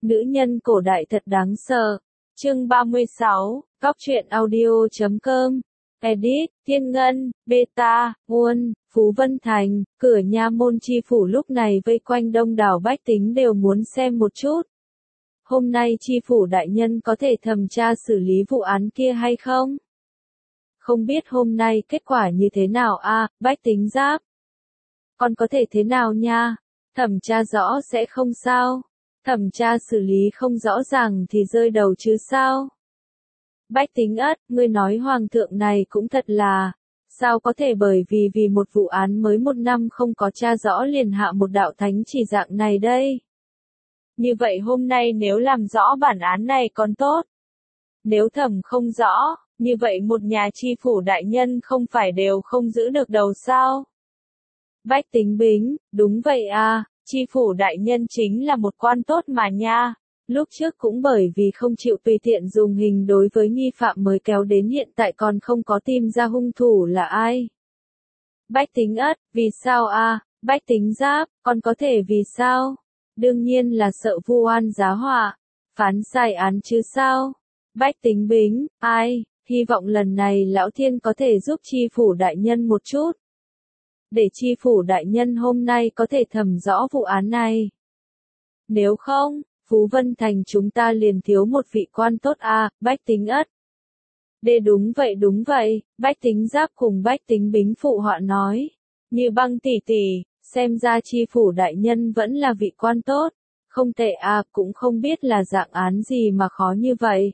Nữ nhân cổ đại thật đáng sợ. Chương 36, Góc truyện audio.com. Edit, Thiên Ngân, Beta, Nguồn, Phú Vân Thành, cửa nha môn chi phủ lúc này vây quanh đông đảo bách tính đều muốn xem một chút. Hôm nay chi phủ đại nhân có thể thẩm tra xử lý vụ án kia hay không? Không biết hôm nay kết quả như thế nào a, bách tính giáp. Còn có thể thế nào nha? Thẩm tra rõ sẽ không sao. Thẩm tra xử lý không rõ ràng thì rơi đầu chứ sao? Bách tính ất, ngươi nói hoàng thượng này cũng thật là, sao có thể bởi vì một vụ án mới 1 năm không có tra rõ liền hạ một đạo thánh chỉ dạng này đây? Như vậy hôm nay nếu làm rõ bản án này còn tốt. Nếu thẩm không rõ, như vậy một nhà chi phủ đại nhân không phải đều không giữ được đầu sao? Bách tính bính, đúng vậy à, chi phủ đại nhân chính là một quan tốt mà nha. Lúc trước cũng bởi vì không chịu tùy tiện dùng hình đối với nghi phạm mới kéo đến hiện tại còn không có tìm ra hung thủ là ai. Bách tính ất, vì sao a? Bách tính giáp, còn có thể vì sao? Đương nhiên là sợ vu oan giá họa, phán sai án chứ sao? Bách tính bính, ai, hy vọng lần này lão thiên có thể giúp chi phủ đại nhân một chút. Để chi phủ đại nhân hôm nay có thể thẩm rõ vụ án này. Nếu không, Phú Vân Thành chúng ta liền thiếu một vị quan tốt a, bách tính ất. Đúng vậy, bách tính giáp cùng bách tính bính phụ họ nói. Như Băng tỷ tỷ, xem ra chi phủ đại nhân vẫn là vị quan tốt. Không tệ a, cũng không biết là dạng án gì mà khó như vậy.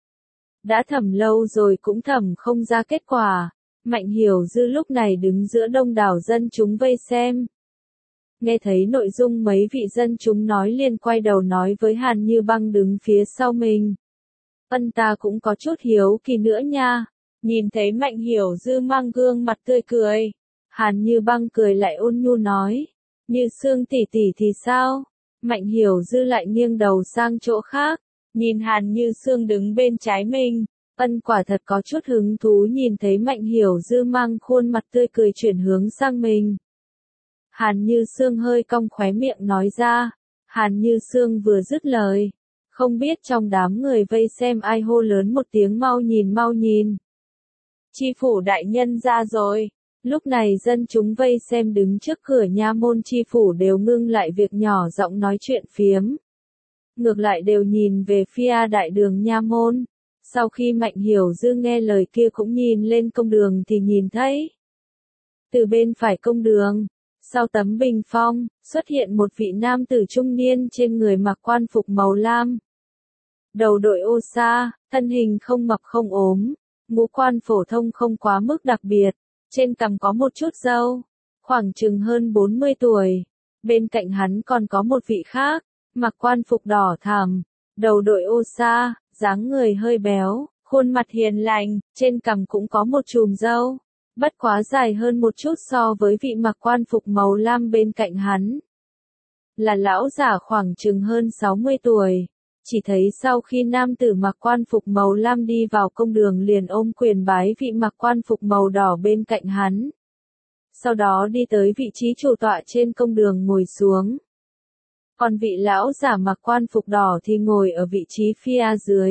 Đã thẩm lâu rồi cũng thẩm không ra kết quả. Mạnh Hiểu Dư lúc này đứng giữa đông đảo dân chúng vây xem. Nghe thấy nội dung mấy vị dân chúng nói liền quay đầu nói với Hàn Như Băng đứng phía sau mình. Ta cũng có chút hiếu kỳ nữa nha. Nhìn thấy Mạnh Hiểu Dư mang gương mặt tươi cười. Hàn Như Băng cười lại ôn nhu nói. Như Sương tỷ tỷ thì sao? Mạnh Hiểu Dư lại nghiêng đầu sang chỗ khác. Nhìn Hàn Như Sương đứng bên trái mình. Quả thật có chút hứng thú nhìn thấy Mạnh Hiểu Dư mang khuôn mặt tươi cười chuyển hướng sang mình. Hàn Như Sương hơi cong khóe miệng nói ra. Hàn Như Sương vừa dứt lời. Không biết trong đám người vây xem ai hô lớn một tiếng mau nhìn. Chi phủ đại nhân ra rồi. Lúc này dân chúng vây xem đứng trước cửa nha môn chi phủ đều ngưng lại việc nhỏ giọng nói chuyện phiếm. Ngược lại đều nhìn về phía đại đường nha môn. Sau khi Mạnh Hiểu Dư nghe lời kia cũng nhìn lên công đường thì nhìn thấy. Từ bên phải công đường, sau tấm bình phong, xuất hiện một vị nam tử trung niên trên người mặc quan phục màu lam. Đầu đội ô sa, thân hình không mập không ốm, ngũ quan phổ thông không quá mức đặc biệt, trên cằm có một chút râu, khoảng chừng hơn 40 tuổi. Bên cạnh hắn còn có một vị khác, mặc quan phục đỏ thẫm, đầu đội ô sa, dáng người hơi béo, khuôn mặt hiền lành, trên cằm cũng có một chùm râu, bất quá dài hơn một chút so với vị mặc quan phục màu lam bên cạnh hắn. Là lão giả khoảng chừng hơn 60 tuổi. Chỉ thấy sau khi nam tử mặc quan phục màu lam đi vào công đường liền ôm quyền bái vị mặc quan phục màu đỏ bên cạnh hắn. Sau đó đi tới vị trí chủ tọa trên công đường ngồi xuống. Còn vị lão giả mặc quan phục đỏ thì ngồi ở vị trí phía dưới.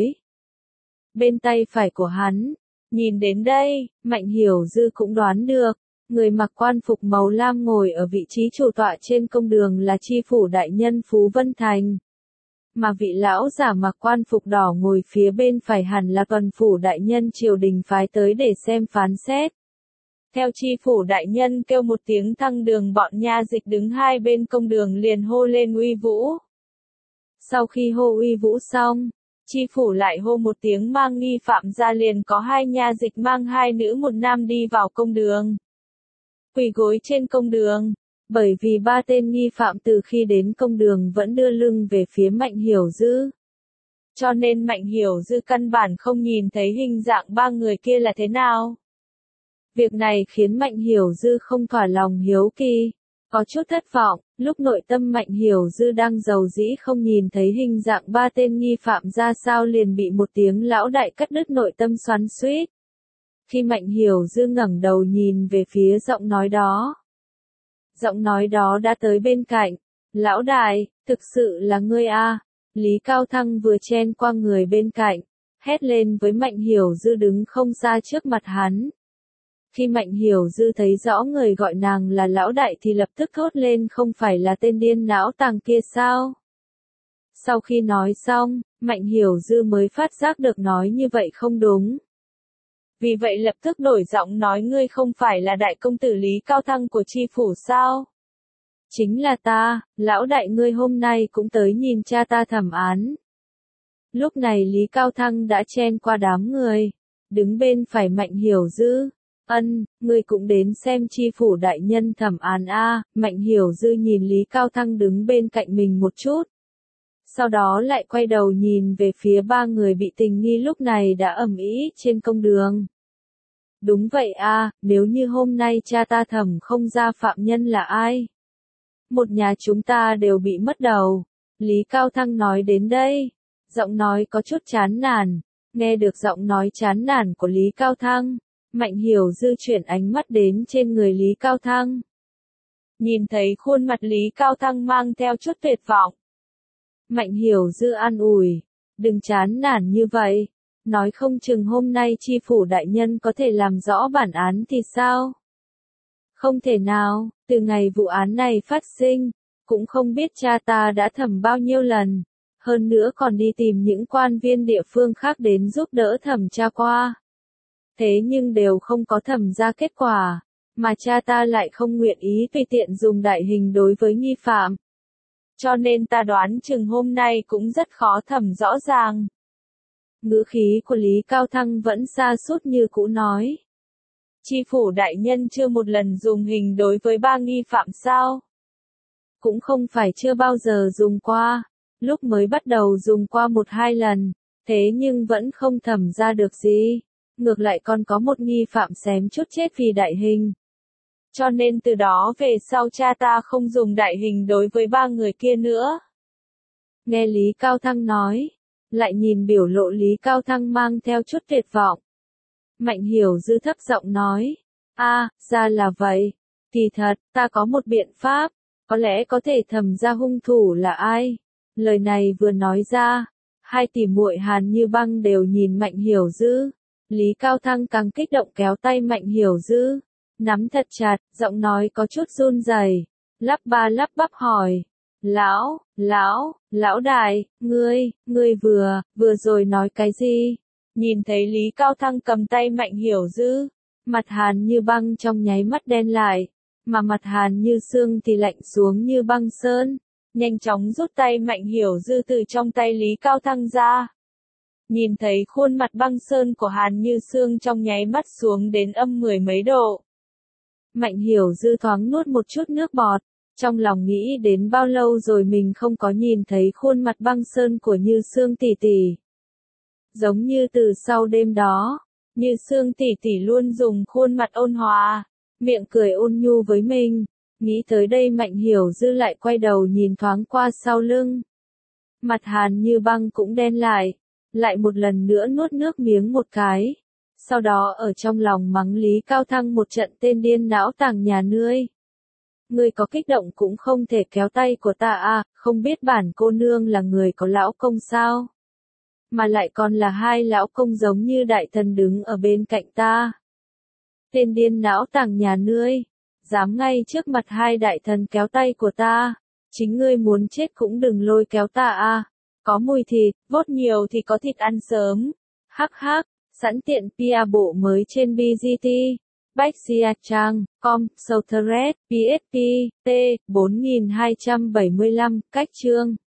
Bên tay phải của hắn, nhìn đến đây, Mạnh Hiểu Dư cũng đoán được, người mặc quan phục màu lam ngồi ở vị trí chủ tọa trên công đường là chi phủ đại nhân Phú Vân Thành. Mà vị lão giả mặc quan phục đỏ ngồi phía bên phải hẳn là tuần phủ đại nhân triều đình phái tới để xem phán xét. Theo chi phủ đại nhân kêu một tiếng thăng đường bọn nha dịch đứng hai bên công đường liền hô lên uy vũ. Sau khi hô uy vũ xong, chi phủ lại hô một tiếng mang nghi phạm ra liền có 2 nha dịch mang 2 nữ 1 nam đi vào công đường. Quỳ gối trên công đường, bởi vì 3 tên nghi phạm từ khi đến công đường vẫn đưa lưng về phía Mạnh Hiểu Dư. Cho nên Mạnh Hiểu Dư căn bản không nhìn thấy hình dạng 3 người kia là thế nào. Việc này khiến Mạnh Hiểu Dư không thỏa lòng hiếu kỳ, có chút thất vọng, lúc nội tâm Mạnh Hiểu Dư đang giàu dĩ không nhìn thấy hình dạng 3 tên nghi phạm ra sao liền bị một tiếng lão đại cắt đứt nội tâm xoắn xuýt. Khi Mạnh Hiểu Dư ngẩng đầu nhìn về phía giọng nói đó. Giọng nói đó đã tới bên cạnh, lão đại, thực sự là ngươi a? Lý Cao Thăng vừa chen qua người bên cạnh, hét lên với Mạnh Hiểu Dư đứng không xa trước mặt hắn. Khi Mạnh Hiểu Dư thấy rõ người gọi nàng là lão đại thì lập tức thốt lên không phải là tên điên não tàng kia sao? Sau khi nói xong, Mạnh Hiểu Dư mới phát giác được nói như vậy không đúng. Vì vậy lập tức đổi giọng nói ngươi không phải là đại công tử Lý Cao Thăng của tri phủ sao? Chính là ta, lão đại ngươi hôm nay cũng tới nhìn cha ta thẩm án. Lúc này Lý Cao Thăng đã chen qua đám người, đứng bên phải Mạnh Hiểu Dư. Ngươi cũng đến xem tri phủ đại nhân thẩm án a. Mạnh Hiểu Dư nhìn Lý Cao Thăng đứng bên cạnh mình một chút. Sau đó lại quay đầu nhìn về phía ba người bị tình nghi lúc này đã ầm ĩ trên công đường. Đúng vậy a, nếu như hôm nay cha ta thẩm không ra phạm nhân là ai? Một nhà chúng ta đều bị mất đầu. Lý Cao Thăng nói đến đây, giọng nói có chút chán nản. Nghe được giọng nói chán nản của Lý Cao Thăng, Mạnh Hiểu Dư chuyển ánh mắt đến trên người Lý Cao Thăng. Nhìn thấy khuôn mặt Lý Cao Thăng mang theo chút tuyệt vọng. Mạnh Hiểu Dư an ủi, đừng chán nản như vậy, nói không chừng hôm nay tri phủ đại nhân có thể làm rõ bản án thì sao? Không thể nào, từ ngày vụ án này phát sinh, cũng không biết cha ta đã thẩm bao nhiêu lần, hơn nữa còn đi tìm những quan viên địa phương khác đến giúp đỡ thẩm tra qua. Thế nhưng đều không có thẩm ra kết quả, mà cha ta lại không nguyện ý tùy tiện dùng đại hình đối với nghi phạm. Cho nên ta đoán chừng hôm nay cũng rất khó thẩm rõ ràng. Ngữ khí của Lý Cao Thăng vẫn sa sút như cũ nói. Tri phủ đại nhân chưa một lần dùng hình đối với ba nghi phạm sao? Cũng không phải chưa bao giờ dùng qua, lúc mới bắt đầu dùng qua 1-2 lần, thế nhưng vẫn không thẩm ra được gì. Ngược lại còn có một nghi phạm xém chút chết vì đại hình. Cho nên từ đó về sau cha ta không dùng đại hình đối với ba người kia nữa. Nghe Lý Cao Thăng nói, lại nhìn biểu lộ Lý Cao Thăng mang theo chút tuyệt vọng. Mạnh Hiểu Dư thấp giọng nói, ra là vậy. Kỳ thật, ta có một biện pháp, có lẽ có thể thẩm ra hung thủ là ai. Lời này vừa nói ra, hai tỷ muội Hàn Như Băng đều nhìn Mạnh Hiểu Dư. Lý Cao Thăng càng kích động kéo tay Mạnh Hiểu Dư, nắm thật chặt, giọng nói có chút run rẩy, lắp ba lắp bắp hỏi, lão đại, ngươi vừa rồi nói cái gì? Nhìn thấy Lý Cao Thăng cầm tay Mạnh Hiểu Dư, mặt Hàn Như Băng trong nháy mắt đen lại, mà mặt Hàn Như Sương thì lạnh xuống như băng sơn, nhanh chóng rút tay Mạnh Hiểu Dư từ trong tay Lý Cao Thăng ra. Nhìn thấy khuôn mặt băng sơn của Hàn Như Sương trong nháy mắt xuống đến âm 10 mấy độ. Mạnh Hiểu Dư thoáng nuốt một chút nước bọt, trong lòng nghĩ đến bao lâu rồi mình không có nhìn thấy khuôn mặt băng sơn của Như Sương tỷ tỷ. Giống như từ sau đêm đó, Như Sương tỷ tỷ luôn dùng khuôn mặt ôn hòa, miệng cười ôn nhu với mình. Nghĩ tới đây Mạnh Hiểu Dư lại quay đầu nhìn thoáng qua sau lưng. Mặt Hàn Như Băng cũng đen lại một lần nữa nuốt nước miếng một cái. Sau đó ở trong lòng mắng Lý Cao Thăng một trận tên điên não tàng nhà ngươi. Ngươi có kích động cũng không thể kéo tay của ta không biết bản cô nương là người có lão công sao? Mà lại còn là hai lão công giống như đại thần đứng ở bên cạnh ta. Tên điên não tàng nhà ngươi, dám ngay trước mặt hai đại thần kéo tay của ta, chính ngươi muốn chết cũng đừng lôi kéo ta Có mùi thịt, vốt nhiều thì có thịt ăn sớm. Hắc hắc, sẵn tiện PR bộ mới trên BGT. Bách.com, Southred, PSP, T, 4275, cách chương.